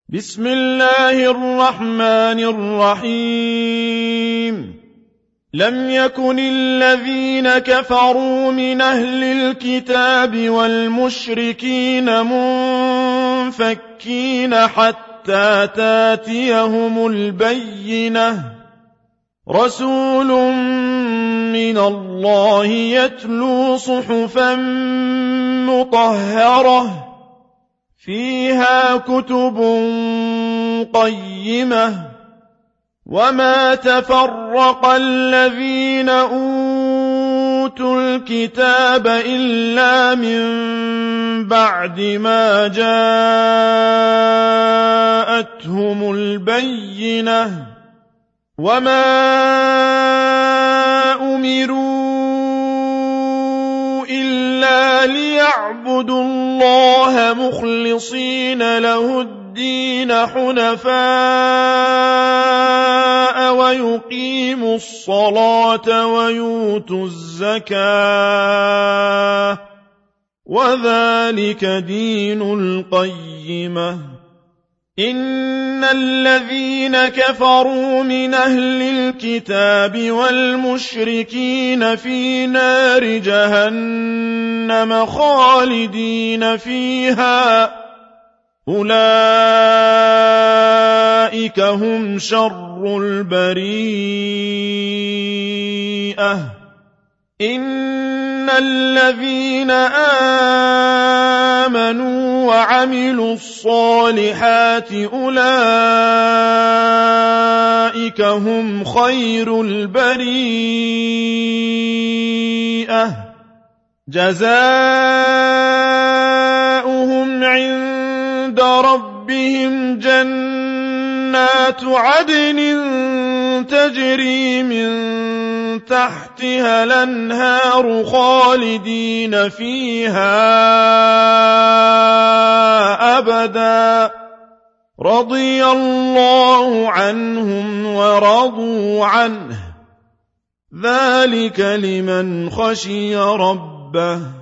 بسم الله الرحمن الرحيم لم يكن الذين كفروا من أهل الكتاب والمشركين منفكين حتى تاتيهم البينة رسول من الله يتلو صحفا مطهرة فيها كتب قيمة وما تفرق الذين أوتوا الكتاب إلا من بعد ما جاءتهم البينة وما أمروا إلا ليعبدوا الله مخلصين له الدين حنفاء ويقيموا الصلاة ويؤتوا الزكاة وذلك دين القيمة إن الذين كفروا من أهل الكتاب والمشركين في نار جهنم خالدين فيها أولئك هم شر البريئة إن الذين آمنوا وعملوا الصالحات أولئك هم خير البريئة جزاؤهم عند ربهم جنات عدن تجري من تحتها الأنهار خالدين فيها أبدا رضي الله عنهم ورضوا عنه ذلك لمن خشي ربه